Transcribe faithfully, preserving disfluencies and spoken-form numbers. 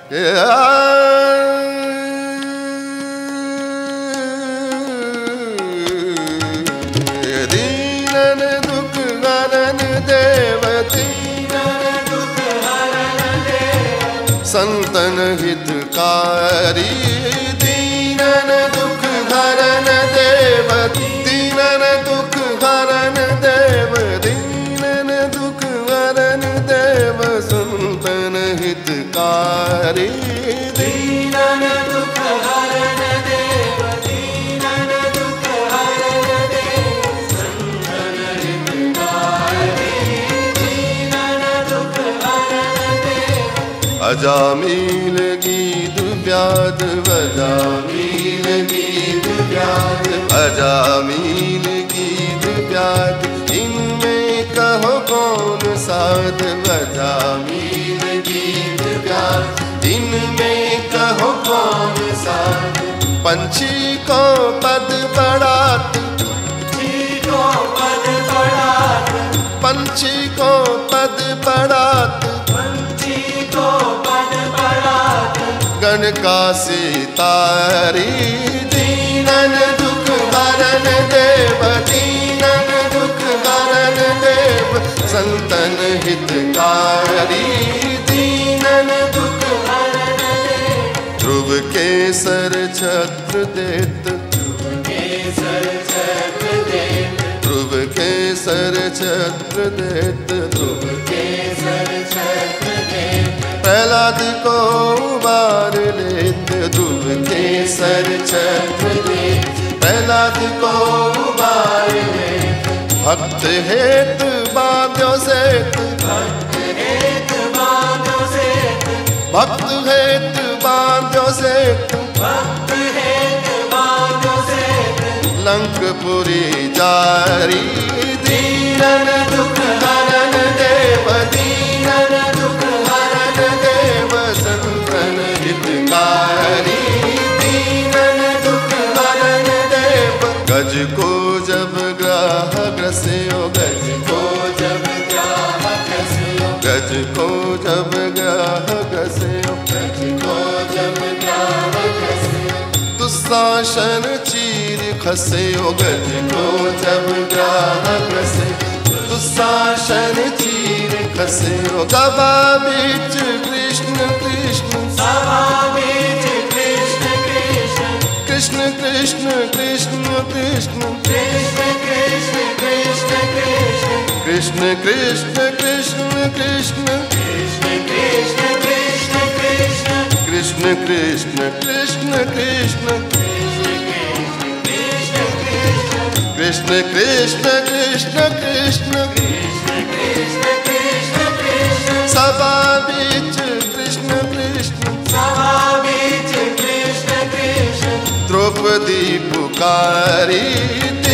दीनन दुख हरन देव, संतन हितकारी। दीनन दुख हरन देव, दीनन दुख हरन देव, दीनन दुख हरन देव, संतन हितकारी। दीनन दुख हरन देव, दीनन दुख हरन देव, संतन हितकारी। दीनन दुख हरन देव। अजामिल गीत व्याध, अजामिल गीत व्याध, अजामिल गीत व्याध, इनमें कहो कौन साध। अजामिल गीत व्याध, इनमें कहो कौन साध। पंछी को पद बढ़ात, पंछी को पद बढ़ात, पंछी को पद बढ़ात, पंछी को पद बढ़ात, गण का सितारी। दीनन दुख हरन देव, दीनन दुख हरन देव, संतन हितकारी। दीनन दुख हरन देव। ध्रुव केसर छत्र देत, ध्रुव केसर छत्र देत, ध्रुव केसर छत्र देत, ध्रुव केसर छत्र देत, प्रहलाद को उबार लेत। ध्रुव केसर छत्र देत, प्रहलाद को उबार लेत। भक्त हेत बांध्यो सेत, भक्त हेत बांधो सेत, भक्त हेत बांध्यो सेत, भक्त हेत बांधो सेत, लंकपुरी जारी। दीनन दुख हरन देव, दीनन दुख हरन देव, संतन हितकारी। दीनन दुख हरन देव। गज को जब ग्राह ग्रस्यो, गज को जब ग्राह ग्रस्यो, गज को जब ग्राह ग्रस्यो, गज को जब ग्राह ग्रस्यो, दुस्शासन चीर खस्यो। गज को जब ग्राह ग्रस्यो, दुस्शासन चीर खस्यो। सभा बीच कृष्ण कृष्ण, सभा बीच कृष्ण कृष्ण, कृष्ण कृष्ण कृष्ण कृष्ण, कृष्ण कृष्ण कृष्ण कृष्ण, कृष्ण कृष्ण कृष्ण कृष्ण, कृष्ण कृष्ण कृष्ण कृष्ण, कृष्ण कृष्ण कृष्ण कृष्ण, कृष्ण कृष्ण कृष्ण कृष्ण, कृष्ण कृष्ण कृष्ण कृष्ण, कृष्ण कृष्ण कृष्ण, सभा बीच कृष्ण कृष्ण, सभा बीच कृष्ण कृष्ण, द्रौपदी पुकारी।